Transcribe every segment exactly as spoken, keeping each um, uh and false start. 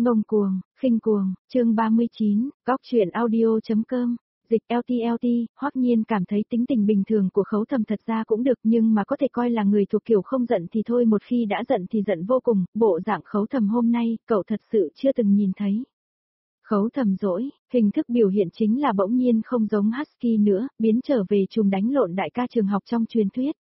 Ngông cuồng, khinh cuồng, chương ba mươi chín, góc chuyện audio.com, dịch lờ tê lờ tê, Hoắc Nhiên cảm thấy tính tình bình thường của Khấu Thầm thật ra cũng được nhưng mà có thể coi là người thuộc kiểu không giận thì thôi, một khi đã giận thì giận vô cùng, bộ dạng Khấu Thầm hôm nay, cậu thật sự chưa từng nhìn thấy. Khấu Thầm dỗi, hình thức biểu hiện chính là bỗng nhiên không giống Husky nữa, biến trở về trùm đánh lộn đại ca trường học trong truyền thuyết.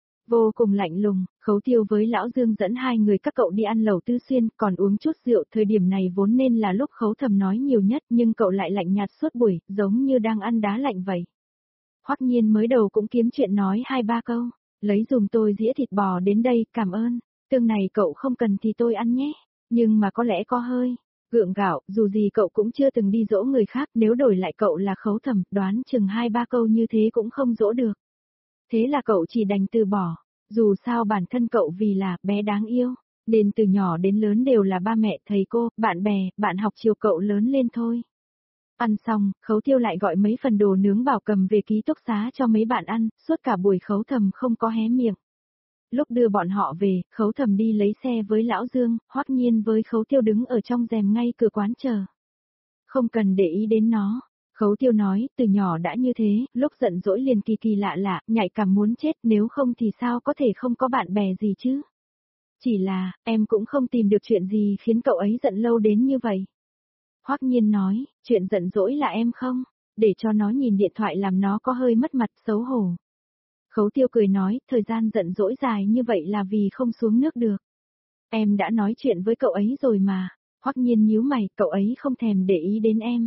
Vô cùng lạnh lùng, Khấu Tiêu với Lão Dương dẫn hai người các cậu đi ăn lẩu Tư Xuyên, còn uống chút rượu, thời điểm này vốn nên là lúc Khấu Thầm nói nhiều nhất nhưng cậu lại lạnh nhạt suốt buổi, giống như đang ăn đá lạnh vậy. Hoắc Nhiên mới đầu cũng kiếm chuyện nói hai ba câu, lấy dùm tôi dĩa thịt bò đến đây, cảm ơn, tương này cậu không cần thì tôi ăn nhé, nhưng mà có lẽ có hơi gượng gạo, dù gì cậu cũng chưa từng đi dỗ người khác, nếu đổi lại cậu là Khấu Thầm, đoán chừng hai ba câu như thế cũng không dỗ được. Thế là cậu chỉ đành từ bỏ, dù sao bản thân cậu vì là bé đáng yêu, nên từ nhỏ đến lớn đều là ba mẹ, thầy cô, bạn bè, bạn học chiều cậu lớn lên thôi. Ăn xong, Khấu Tiêu lại gọi mấy phần đồ nướng bảo cầm về ký túc xá cho mấy bạn ăn, suốt cả buổi Khấu Thầm không có hé miệng. Lúc đưa bọn họ về, Khấu Thầm đi lấy xe với Lão Dương, Hoắc Nhiên với Khấu Tiêu đứng ở trong rèm ngay cửa quán chờ. Không cần để ý đến nó. Khấu Tiêu nói, từ nhỏ đã như thế, lúc giận dỗi liền kỳ kỳ lạ lạ, nhạy cảm muốn chết, nếu không thì sao có thể không có bạn bè gì chứ. Chỉ là, em cũng không tìm được chuyện gì khiến cậu ấy giận lâu đến như vậy. Hoắc Nhiên nói, chuyện giận dỗi là em không, để cho nó nhìn điện thoại làm nó có hơi mất mặt xấu hổ. Khấu Tiêu cười nói, thời gian giận dỗi dài như vậy là vì không xuống nước được. Em đã nói chuyện với cậu ấy rồi mà. Hoắc Nhiên nhíu mày, cậu ấy không thèm để ý đến em.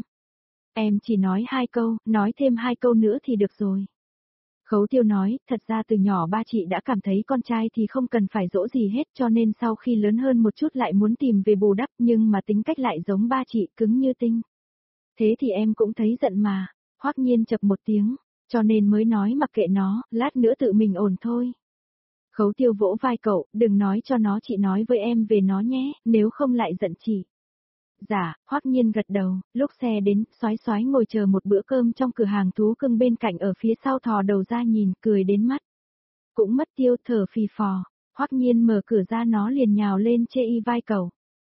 Em chỉ nói hai câu, nói thêm hai câu nữa thì được rồi. Khấu Tiêu nói, thật ra từ nhỏ ba chị đã cảm thấy con trai thì không cần phải dỗ gì hết, cho nên sau khi lớn hơn một chút lại muốn tìm về bù đắp, nhưng mà tính cách lại giống ba chị, cứng như tinh. Thế thì em cũng thấy giận mà. Hoắc Nhiên chập một tiếng, cho nên mới nói mặc kệ nó, lát nữa tự mình ổn thôi. Khấu Tiêu vỗ vai cậu, đừng nói cho nó, chị nói với em về nó nhé, nếu không lại giận chị. Dạ, Hoắc Nhiên gật đầu, lúc xe đến, Soái Soái ngồi chờ một bữa cơm trong cửa hàng thú cưng bên cạnh ở phía sau, thò đầu ra nhìn, cười đến mắt. Cũng mất tiêu, thở phì phò, Hoắc Nhiên mở cửa ra nó liền nhào lên chê y vai cậu.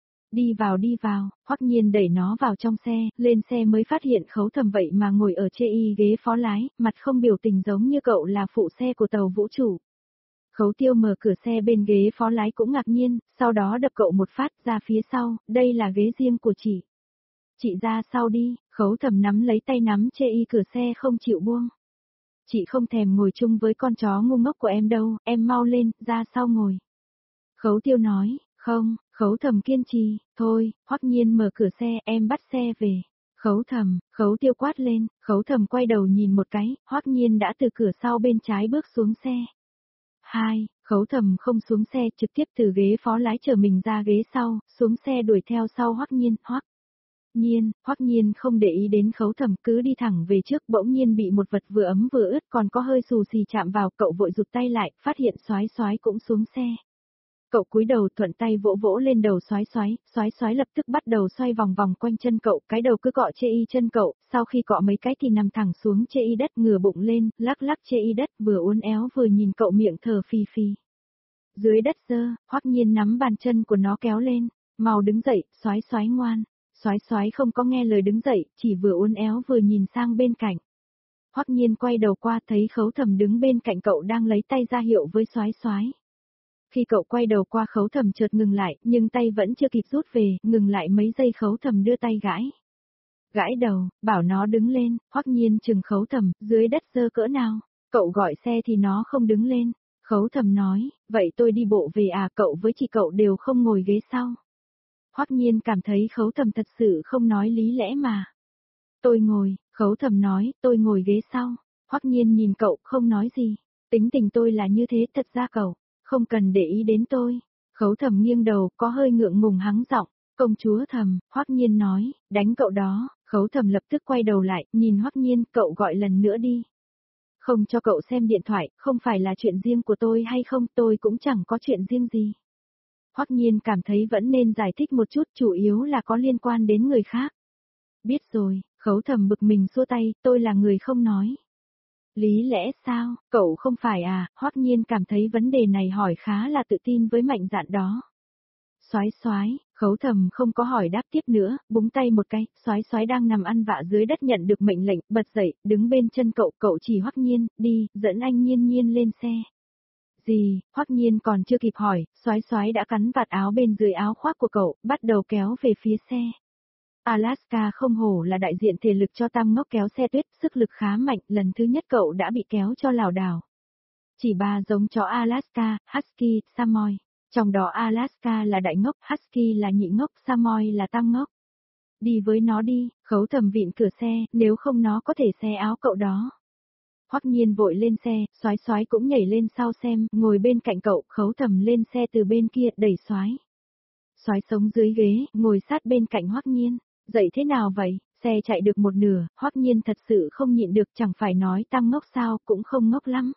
Đi vào đi vào, Hoắc Nhiên đẩy nó vào trong xe, lên xe mới phát hiện Khấu Thầm vậy mà ngồi ở chê y ghế phó lái, mặt không biểu tình giống như cậu là phụ xe của tàu vũ trụ. Khấu Tiêu mở cửa xe bên ghế phó lái cũng ngạc nhiên, sau đó đập cậu một phát ra phía sau, đây là ghế riêng của chị. Chị ra sau đi, Khấu Thầm nắm lấy tay nắm chê y cửa xe không chịu buông. Chị không thèm ngồi chung với con chó ngu ngốc của em đâu, em mau lên, ra sau ngồi. Khấu Tiêu nói, không, Khấu Thầm kiên trì, thôi, Hoắc Nhiên mở cửa xe, em bắt xe về. Khấu Thầm, Khấu Tiêu quát lên, Khấu Thầm quay đầu nhìn một cái, Hoắc Nhiên đã từ cửa sau bên trái bước xuống xe. Hai, Khấu Thầm không xuống xe, trực tiếp từ ghế phó lái chở mình ra ghế sau, xuống xe đuổi theo sau Hoắc Nhiên, Hoắc Nhiên, Hoắc Nhiên không để ý đến Khấu Thầm, cứ đi thẳng về trước, bỗng nhiên bị một vật vừa ấm vừa ướt còn có hơi xù xì chạm vào, cậu vội rụt tay lại, phát hiện Soái Soái cũng xuống xe. Cậu cúi đầu thuận tay vỗ vỗ lên đầu Soái Soái, Soái Soái lập tức bắt đầu xoay vòng vòng quanh chân cậu, cái đầu cứ cọ chê y chân cậu, sau khi cọ mấy cái thì nằm thẳng xuống chê y đất, ngửa bụng lên, lắc lắc chê y đất, vừa uốn éo vừa nhìn cậu miệng thở phì phì. Dưới đất dơ, Hoắc Nhiên nắm bàn chân của nó kéo lên, mau đứng dậy, Soái Soái ngoan. Soái Soái không có nghe lời đứng dậy, chỉ vừa uốn éo vừa nhìn sang bên cạnh. Hoắc Nhiên quay đầu qua thấy Khấu Thầm đứng bên cạnh cậu đang lấy tay ra hiệu với Soái Soái. Khi cậu quay đầu qua Khấu Thầm chợt ngừng lại, nhưng tay vẫn chưa kịp rút về, ngừng lại mấy giây Khấu Thầm đưa tay gãi. Gãi đầu, bảo nó đứng lên, Hoắc Nhiên chừng Khấu Thầm, dưới đất dơ cỡ nào, cậu gọi xe thì nó không đứng lên. Khấu Thầm nói, vậy tôi đi bộ về à, cậu với chị cậu đều không ngồi ghế sau. Hoắc Nhiên cảm thấy Khấu Thầm thật sự không nói lý lẽ mà. Tôi ngồi, Khấu Thầm nói, tôi ngồi ghế sau. Hoắc Nhiên nhìn cậu, không nói gì. Tính tình tôi là như thế, thật ra cậu không cần để ý đến tôi. Khấu Thầm nghiêng đầu, có hơi ngượng ngùng hắng giọng, công chúa Thầm, Hoắc Nhiên nói, đánh cậu đó. Khấu Thầm lập tức quay đầu lại, nhìn Hoắc Nhiên, cậu gọi lần nữa đi. Không cho cậu xem điện thoại, không phải là chuyện riêng của tôi hay không, tôi cũng chẳng có chuyện riêng gì. Hoắc Nhiên cảm thấy vẫn nên giải thích một chút, chủ yếu là có liên quan đến người khác. Biết rồi, Khấu Thầm bực mình xua tay, tôi là người không nói. Lý lẽ sao, cậu không phải à, Hoắc Nhiên cảm thấy vấn đề này hỏi khá là tự tin với mạnh dạn đó. Soái soái, Khấu Thầm không có hỏi đáp tiếp nữa, búng tay một cái, soái soái đang nằm ăn vạ dưới đất nhận được mệnh lệnh, bật dậy, đứng bên chân cậu, cậu chỉ Hoắc Nhiên, đi, dẫn anh Nhiên Nhiên lên xe. Gì, Hoắc Nhiên còn chưa kịp hỏi, soái soái đã cắn vạt áo bên dưới áo khoác của cậu, bắt đầu kéo về phía xe. Alaska không hổ là đại diện thể lực cho Tam Ngốc kéo xe tuyết, sức lực khá mạnh, lần thứ nhất cậu đã bị kéo cho lảo đảo. Chỉ ba giống chó Alaska, Husky, Samoy. Trong đó Alaska là đại ngốc, Husky là nhị ngốc, Samoy là tam ngốc. Đi với nó đi, Khấu Thầm vịn cửa xe, nếu không nó có thể xé áo cậu đó. Hoắc Nhiên vội lên xe, soái soái cũng nhảy lên sau xem, ngồi bên cạnh cậu, Khấu Thầm lên xe từ bên kia, đẩy soái. Soái sống dưới ghế, ngồi sát bên cạnh Hoắc Nhiên. Dậy thế nào vậy? Xe chạy được một nửa, Hoắc Nhiên thật sự không nhịn được, chẳng phải nói tam ngốc sao, cũng không ngốc lắm.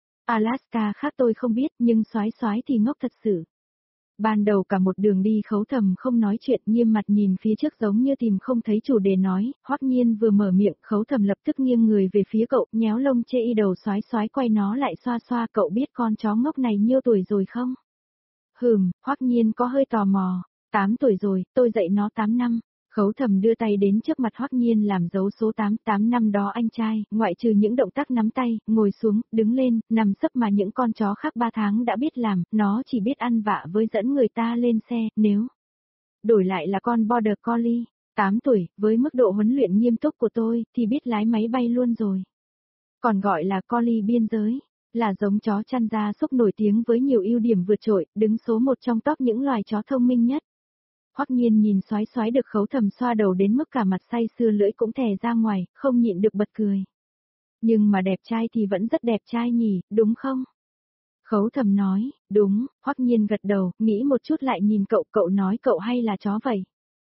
Alaska khác tôi không biết, nhưng soái soái thì ngốc thật sự. Ban đầu cả một đường đi Khấu Thầm không nói chuyện, nghiêm mặt nhìn phía trước giống như tìm không thấy chủ đề nói, Hoắc Nhiên vừa mở miệng, Khấu Thầm lập tức nghiêng người về phía cậu, nhéo lông chê y đầu soái soái quay nó lại xoa xoa, cậu biết con chó ngốc này nhiêu tuổi rồi không? Hừm, Hoắc Nhiên có hơi tò mò, tám tuổi rồi, tôi dạy nó tám năm. Khấu Thầm đưa tay đến trước mặt Hoắc Nhiên làm dấu số tám, tám năm đó anh trai, ngoại trừ những động tác nắm tay, ngồi xuống, đứng lên, nằm sấp mà những con chó khác ba tháng đã biết làm, nó chỉ biết ăn vạ với dẫn người ta lên xe, nếu đổi lại là con Border Collie, tám tuổi, với mức độ huấn luyện nghiêm túc của tôi, thì biết lái máy bay luôn rồi. Còn gọi là Collie biên giới, là giống chó chăn gia súc nổi tiếng với nhiều ưu điểm vượt trội, đứng số một trong top những loài chó thông minh nhất. Hoắc Nhiên nhìn soái soái được Khấu Thầm xoa đầu đến mức cả mặt say sưa lưỡi cũng thè ra ngoài, không nhịn được bật cười. Nhưng mà đẹp trai thì vẫn rất đẹp trai nhỉ, đúng không? Khấu Thầm nói, đúng, Hoắc Nhiên gật đầu, nghĩ một chút lại nhìn cậu, cậu nói cậu hay là chó vậy?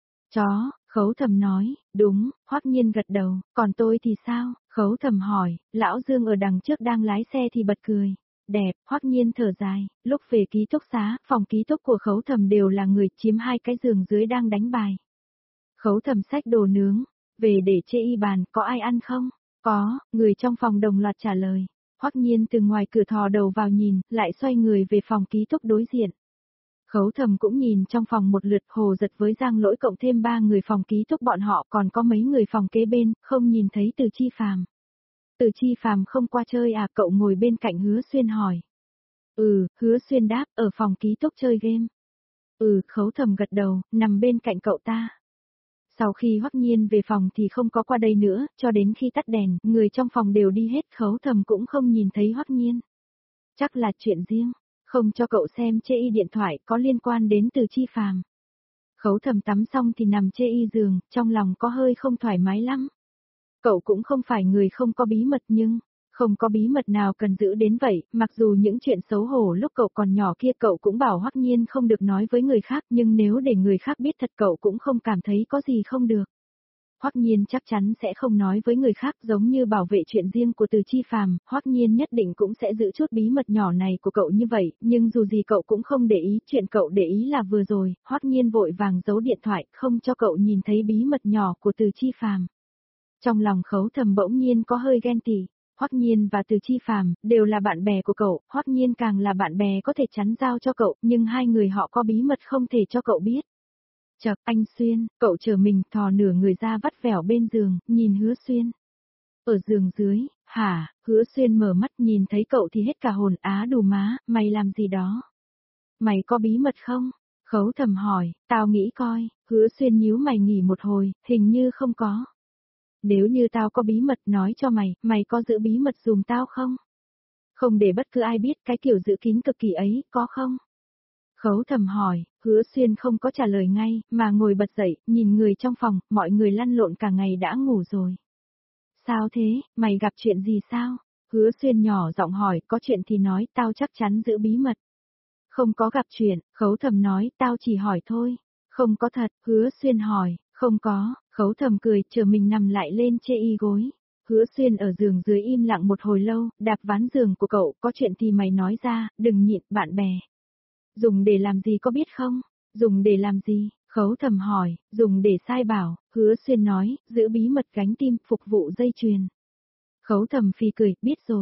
Chó, Khấu Thầm nói, đúng, Hoắc Nhiên gật đầu, còn tôi thì sao? Khấu Thầm hỏi, lão Dương ở đằng trước đang lái xe thì bật cười. Đẹp, Hoắc Nhiên thở dài, lúc về ký túc xá, phòng ký túc của Khấu Thầm đều là người chiếm hai cái giường dưới đang đánh bài. Khấu Thầm xách đồ nướng, về để chê y bàn, có ai ăn không? Có, người trong phòng đồng loạt trả lời. Hoắc Nhiên từ ngoài cửa thò đầu vào nhìn, lại xoay người về phòng ký túc đối diện. Khấu Thầm cũng nhìn trong phòng một lượt, Hồ Giật với Giang Lỗi cộng thêm ba người phòng ký túc bọn họ, còn có mấy người phòng kế bên, không nhìn thấy Từ Chi Phàm. Từ Chi Phàm không qua chơi à, cậu ngồi bên cạnh Hứa Xuyên hỏi. Ừ, Hứa Xuyên đáp, ở phòng ký túc chơi game. Ừ, Khấu Thầm gật đầu, nằm bên cạnh cậu ta. Sau khi Hoắc Nhiên về phòng thì không có qua đây nữa, cho đến khi tắt đèn, người trong phòng đều đi hết, Khấu Thầm cũng không nhìn thấy Hoắc Nhiên. Chắc là chuyện riêng, không cho cậu xem chê y điện thoại có liên quan đến Từ Chi Phàm. Khấu Thầm tắm xong thì nằm chê y giường, trong lòng có hơi không thoải mái lắm. Cậu cũng không phải người không có bí mật nhưng, không có bí mật nào cần giữ đến vậy, mặc dù những chuyện xấu hổ lúc cậu còn nhỏ kia cậu cũng bảo Hoắc Nhiên không được nói với người khác, nhưng nếu để người khác biết thật cậu cũng không cảm thấy có gì không được. Hoắc Nhiên chắc chắn sẽ không nói với người khác, giống như bảo vệ chuyện riêng của Từ Chi Phàm, Hoắc Nhiên nhất định cũng sẽ giữ chút bí mật nhỏ này của cậu như vậy, nhưng dù gì cậu cũng không để ý, chuyện cậu để ý là vừa rồi, Hoắc Nhiên vội vàng giấu điện thoại, không cho cậu nhìn thấy bí mật nhỏ của Từ Chi Phàm. Trong lòng Khấu Thầm bỗng nhiên có hơi ghen tị, Hoắc Nhiên và Từ Chi Phàm đều là bạn bè của cậu, Hoắc Nhiên càng là bạn bè có thể chắn giao cho cậu, nhưng hai người họ có bí mật không thể cho cậu biết. Chậc, anh Xuyên, cậu chờ mình thò nửa người ra vắt vẻo bên giường, nhìn Hứa Xuyên. Ở giường dưới, hả, Hứa Xuyên mở mắt nhìn thấy cậu thì hết cả hồn, á đù má, mày làm gì đó? Mày có bí mật không? Khấu Thầm hỏi, tao nghĩ coi, Hứa Xuyên nhíu mày nghỉ một hồi, hình như không có. Nếu như tao có bí mật nói cho mày, mày có giữ bí mật dùm tao không? Không để bất cứ ai biết cái kiểu giữ kín cực kỳ ấy, có không? Khấu Thầm hỏi, Hứa Xuyên không có trả lời ngay, mà ngồi bật dậy, nhìn người trong phòng, mọi người lăn lộn cả ngày đã ngủ rồi. Sao thế, mày gặp chuyện gì sao? Hứa Xuyên nhỏ giọng hỏi, có chuyện thì nói, tao chắc chắn giữ bí mật. Không có gặp chuyện, Khấu Thầm nói, tao chỉ hỏi thôi. Không có thật, Hứa Xuyên hỏi, không có, Khấu Thầm cười, chờ mình nằm lại lên chê y gối. Hứa Xuyên ở giường dưới im lặng một hồi lâu, đạp ván giường của cậu, có chuyện thì mày nói ra, đừng nhịn, bạn bè. Dùng để làm gì có biết không? Dùng để làm gì? Khấu Thầm hỏi, dùng để sai bảo, Hứa Xuyên nói, giữ bí mật gánh tim, phục vụ dây chuyền. Khấu Thầm phì cười, biết rồi.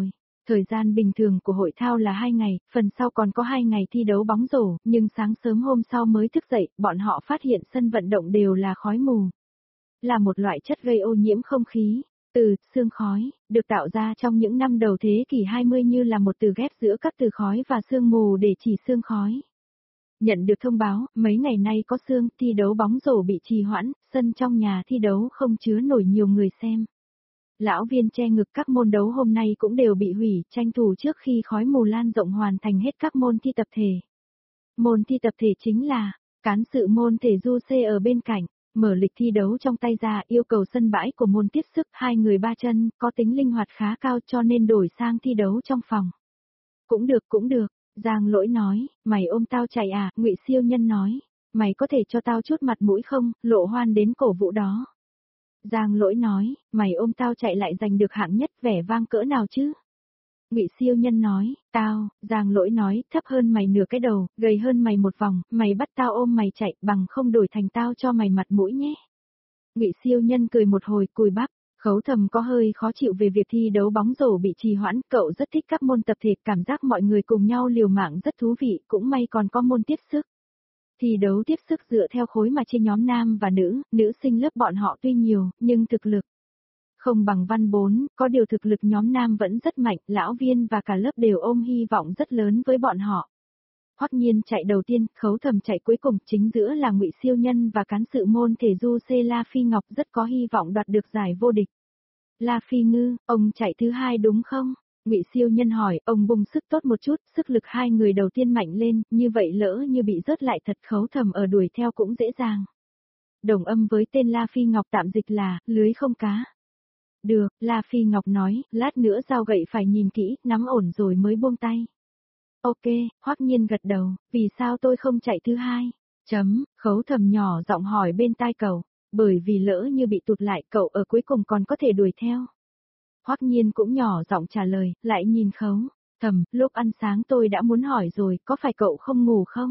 Thời gian bình thường của hội thao là hai ngày, phần sau còn có hai ngày thi đấu bóng rổ, nhưng sáng sớm hôm sau mới thức dậy, bọn họ phát hiện sân vận động đều là khói mù. Là một loại chất gây ô nhiễm không khí, từ sương khói, được tạo ra trong những năm đầu thế kỷ hai mươi như là một từ ghép giữa các từ khói và sương mù để chỉ sương khói. Nhận được thông báo, mấy ngày nay có sương, thi đấu bóng rổ bị trì hoãn, sân trong nhà thi đấu không chứa nổi nhiều người xem. Lão Viên che ngực các môn đấu hôm nay cũng đều bị hủy, tranh thủ trước khi khói mù lan rộng hoàn thành hết các môn thi tập thể. Môn thi tập thể chính là, cán sự môn thể du C ở bên cạnh, mở lịch thi đấu trong tay ra yêu cầu sân bãi của môn tiếp sức hai người ba chân, có tính linh hoạt khá cao cho nên đổi sang thi đấu trong phòng. Cũng được cũng được, Giang Lỗi nói, mày ôm tao chạy à, Ngụy Siêu Nhân nói, mày có thể cho tao chút mặt mũi không, Lộ Hoan đến cổ vũ đó. Giang Lỗi nói, mày ôm tao chạy lại giành được hạng nhất vẻ vang cỡ nào chứ? Ngụy Siêu Nhân nói, tao, Giang Lỗi nói, thấp hơn mày nửa cái đầu, gầy hơn mày một vòng, mày bắt tao ôm mày chạy, bằng không đổi thành tao cho mày mặt mũi nhé. Ngụy Siêu Nhân cười một hồi, cùi bắp, Khấu Thầm có hơi khó chịu về việc thi đấu bóng rổ bị trì hoãn, cậu rất thích các môn tập thể, cảm giác mọi người cùng nhau liều mạng rất thú vị, cũng may còn có môn tiếp sức. Thi đấu tiếp sức dựa theo khối mà chia nhóm nam và nữ, nữ sinh lớp bọn họ tuy nhiều, nhưng thực lực không bằng văn bốn, có điều thực lực nhóm nam vẫn rất mạnh, Lão Viên và cả lớp đều ôm hy vọng rất lớn với bọn họ. Hoắc Nhiên chạy đầu tiên, Khấu Thầm chạy cuối cùng, chính giữa là Ngụy Siêu Nhân và cán sự môn thể du C La Phi Ngọc rất có hy vọng đoạt được giải vô địch. La Phi Ngư, ông chạy thứ hai đúng không? Ngụy Siêu Nhân hỏi, ông bung sức tốt một chút, sức lực hai người đầu tiên mạnh lên, như vậy lỡ như bị rớt lại thật Khấu Thầm ở đuổi theo cũng dễ dàng. Đồng âm với tên La Phi Ngọc tạm dịch là, lưới không cá. Được, La Phi Ngọc nói, lát nữa dao gậy phải nhìn kỹ, nắm ổn rồi mới buông tay. Ok, Hoắc Nhiên gật đầu, vì sao tôi không chạy thứ hai? Chấm, Khấu Thầm nhỏ giọng hỏi bên tai cậu, bởi vì lỡ như bị tụt lại cậu ở cuối cùng còn có thể đuổi theo. Hoắc Nhiên cũng nhỏ giọng trả lời, lại nhìn Khấu Thầm, lúc ăn sáng tôi đã muốn hỏi rồi, có phải cậu không ngủ không?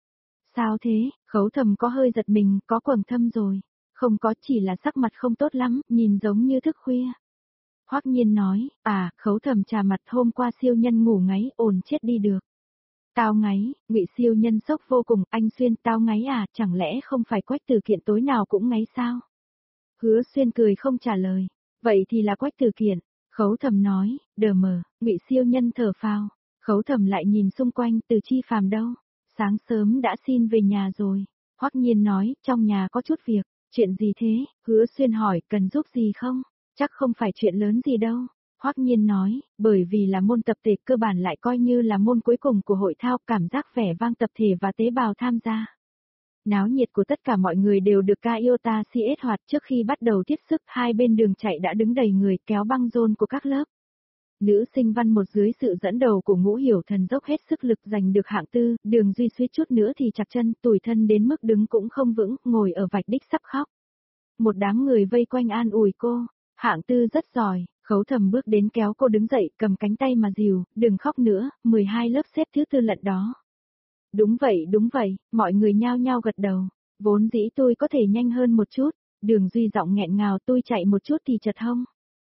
Sao thế, Khấu Thầm có hơi giật mình, có quầng thâm rồi. Không có, chỉ là sắc mặt không tốt lắm, nhìn giống như thức khuya. Hoắc Nhiên nói, à, Khấu Thầm trà mặt hôm qua Siêu Nhân ngủ ngáy, ồn chết đi được. Tao ngáy, Ngụy Siêu Nhân sốc vô cùng, anh Xuyên tao ngáy à, chẳng lẽ không phải Quách Tử Kiện tối nào cũng ngáy sao? Hứa Xuyên cười không trả lời, vậy thì là Quách Tử Kiện. Khấu Thầm nói, đờ mờ, Ngụy Siêu Nhân thở phào. Khấu Thầm lại nhìn xung quanh, Từ Chi Phàm đâu? Sáng sớm đã xin về nhà rồi. Hoắc Nhiên nói, trong nhà có chút việc. Chuyện gì thế? Hứa Xuyên hỏi, cần giúp gì không? Chắc không phải chuyện lớn gì đâu. Hoắc Nhiên nói, bởi vì là môn tập thể cơ bản lại coi như là môn cuối cùng của hội thao, cảm giác vẻ vang tập thể và tế bào tham gia. Náo nhiệt của tất cả mọi người đều được Iota xê ét hoạt trước khi bắt đầu tiếp sức, hai bên đường chạy đã đứng đầy người kéo băng rôn của các lớp. Nữ sinh văn một dưới sự dẫn đầu của Ngũ Hiểu Thần dốc hết sức lực giành được hạng tư, Đường Duy suýt chút nữa thì chặt chân, tủi thân đến mức đứng cũng không vững, ngồi ở vạch đích sắp khóc. Một đám người vây quanh an ủi cô, hạng tư rất giỏi, Khấu Thầm bước đến kéo cô đứng dậy, cầm cánh tay mà dìu, đừng khóc nữa, mười hai lớp xếp thứ tư lận đó. Đúng vậy đúng vậy, mọi người nhao nhao gật đầu, vốn dĩ tôi có thể nhanh hơn một chút, Đường Duy giọng nghẹn ngào, tôi chạy một chút thì chật hông.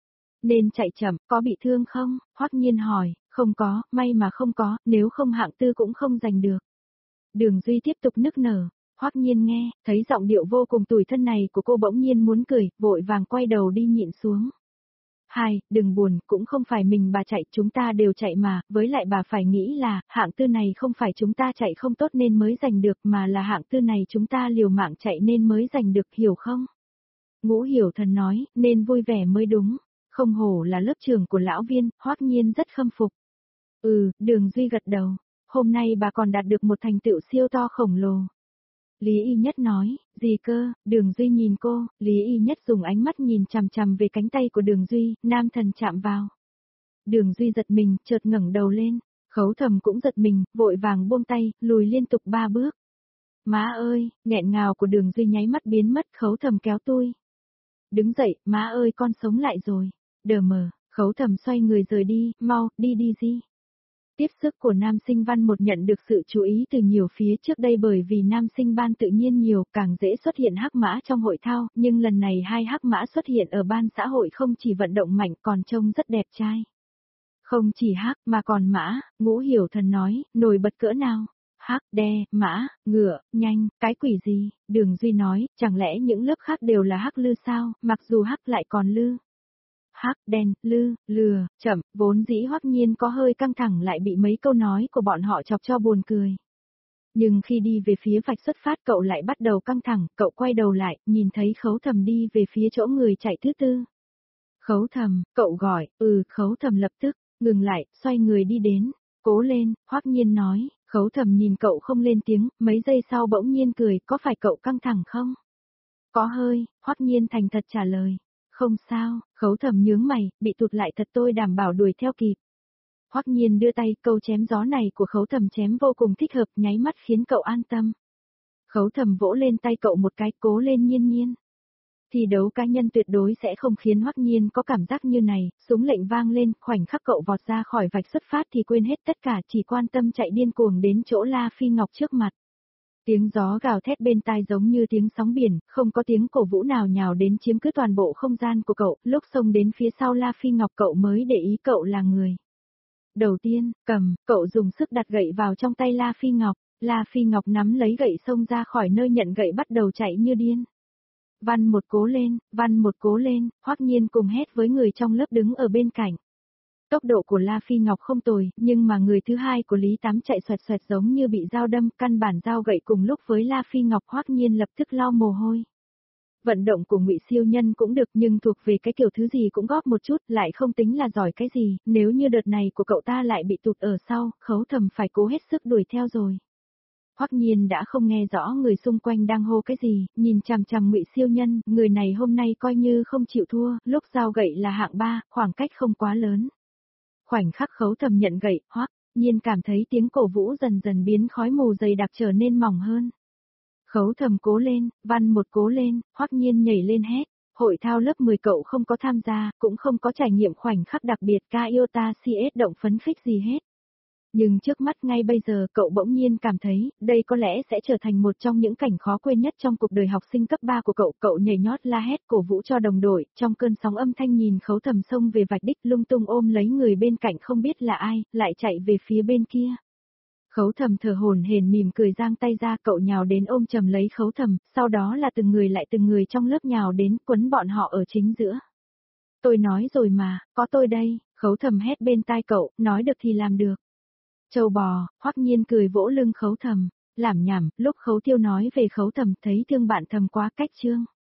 Nên chạy chậm, có bị thương không? Hoắc Nhiên hỏi, không có, may mà không có, nếu không hạng tư cũng không giành được. Đường Duy tiếp tục nức nở, Hoắc Nhiên nghe, thấy giọng điệu vô cùng tủi thân này của cô bỗng nhiên muốn cười, vội vàng quay đầu đi nhịn xuống. Hai, đừng buồn, cũng không phải mình bà chạy, chúng ta đều chạy mà, với lại bà phải nghĩ là, hạng tư này không phải chúng ta chạy không tốt nên mới giành được mà là hạng tư này chúng ta liều mạng chạy nên mới giành được, hiểu không? Ngũ Hiểu Thần nói, nên vui vẻ mới đúng. Không hổ là lớp trưởng của Lão Viên, Hoắc Nhiên rất khâm phục. Ừ, Đường Duy gật đầu, hôm nay bà còn đạt được một thành tựu siêu to khổng lồ. Lý Y Nhất nói, gì cơ? Đường Duy nhìn cô, Lý Y Nhất dùng ánh mắt nhìn chằm chằm về cánh tay của Đường Duy, nam thần chạm vào. Đường Duy giật mình, chợt ngẩng đầu lên, Khấu Thầm cũng giật mình, vội vàng buông tay, lùi liên tục ba bước. Má ơi, nghẹn ngào của Đường Duy nháy mắt biến mất, Khấu Thầm kéo tôi. Đứng dậy, má ơi con sống lại rồi. Đờ mờ, Khấu Thầm xoay người rời đi, mau, đi đi gì. Tiếp sức của nam sinh văn một nhận được sự chú ý từ nhiều phía trước đây bởi vì nam sinh ban tự nhiên nhiều, càng dễ xuất hiện hắc mã trong hội thao, nhưng lần này hai hắc mã xuất hiện ở ban xã hội không chỉ vận động mạnh còn trông rất đẹp trai. Không chỉ hắc mà còn mã, Ngũ Hiểu Thần nói, nổi bật cỡ nào? Hắc, đe, mã, ngựa, nhanh, cái quỷ gì? Đường Duy nói, chẳng lẽ những lớp khác đều là hắc lư sao, mặc dù hắc lại còn lư. Hắc, đen, lư, lừa, chậm, vốn dĩ Hoắc Nhiên có hơi căng thẳng lại bị mấy câu nói của bọn họ chọc cho buồn cười. Nhưng khi đi về phía vạch xuất phát cậu lại bắt đầu căng thẳng, cậu quay đầu lại, nhìn thấy Khấu Thầm đi về phía chỗ người chạy thứ tư. Khấu Thầm, cậu gọi, ừ, Khấu Thầm lập tức, ngừng lại, xoay người đi đến, cố lên, Hoắc Nhiên nói, Khấu Thầm nhìn cậu không lên tiếng, mấy giây sau bỗng nhiên cười, có phải cậu căng thẳng không? Có hơi, Hoắc Nhiên thành thật trả lời. Không sao, Khấu Thầm nhướng mày, bị tụt lại thật tôi đảm bảo đuổi theo kịp. Hoắc Nhiên đưa tay, câu chém gió này của Khấu Thầm chém vô cùng thích hợp, nháy mắt khiến cậu an tâm. Khấu Thầm vỗ lên tay cậu một cái, cố lên Nhiên Nhiên. Thi đấu cá nhân tuyệt đối sẽ không khiến Hoắc Nhiên có cảm giác như này, súng lệnh vang lên, khoảnh khắc cậu vọt ra khỏi vạch xuất phát thì quên hết tất cả, chỉ quan tâm chạy điên cuồng đến chỗ La Phi Ngọc trước mặt. Tiếng gió gào thét bên tai giống như tiếng sóng biển, không có tiếng cổ vũ nào nhào đến chiếm cứ toàn bộ không gian của cậu, lúc xông đến phía sau La Phi Ngọc cậu mới để ý cậu là người. Đầu tiên, cầm, cậu dùng sức đặt gậy vào trong tay La Phi Ngọc, La Phi Ngọc nắm lấy gậy xông ra khỏi nơi nhận gậy bắt đầu chạy như điên. Văn một cố lên, văn một cố lên, Hoắc Nhiên cùng hét với người trong lớp đứng ở bên cạnh. Tốc độ của La Phi Ngọc không tồi, nhưng mà người thứ hai của Lý Tám chạy xoẹt xoẹt giống như bị dao đâm, căn bản dao gậy cùng lúc với La Phi Ngọc. Hoắc Nhiên lập tức lau mồ hôi. Vận động của Ngụy Siêu Nhân cũng được nhưng thuộc về cái kiểu thứ gì cũng góp một chút, lại không tính là giỏi cái gì, nếu như đợt này của cậu ta lại bị tụt ở sau, Khấu Thầm phải cố hết sức đuổi theo rồi. Hoắc Nhiên đã không nghe rõ người xung quanh đang hô cái gì, nhìn chằm chằm Ngụy Siêu Nhân, người này hôm nay coi như không chịu thua, lúc dao gậy là hạng ba, khoảng cách không quá lớn. Khoảnh khắc Khấu Thầm nhận gậy, Hoắc Nhiên cảm thấy tiếng cổ vũ dần dần biến khói mù dày đặc trở nên mỏng hơn. Khấu Thầm cố lên, văn một cố lên, Hoắc Nhiên nhảy lên hét. Hội thao lớp mười cậu không có tham gia, cũng không có trải nghiệm khoảnh khắc đặc biệt ca iota xê ét động phấn khích gì hết. Nhưng trước mắt ngay bây giờ cậu bỗng nhiên cảm thấy, đây có lẽ sẽ trở thành một trong những cảnh khó quên nhất trong cuộc đời học sinh cấp ba của cậu. Cậu nhảy nhót la hét cổ vũ cho đồng đội, trong cơn sóng âm thanh nhìn Khấu Thầm xông về vạch đích lung tung ôm lấy người bên cạnh không biết là ai, lại chạy về phía bên kia. Khấu Thầm thở hổn hển mỉm cười giang tay ra, cậu nhào đến ôm chầm lấy Khấu Thầm, sau đó là từng người lại từng người trong lớp nhào đến quấn bọn họ ở chính giữa. Tôi nói rồi mà, có tôi đây, Khấu Thầm hét bên tai cậu, nói được thì làm được. Châu bò, Hoắc Nhiên cười vỗ lưng Khấu Thầm, làm nhảm, lúc Khấu Tiêu nói về Khấu Thầm thấy thương bạn Thầm quá cách chương.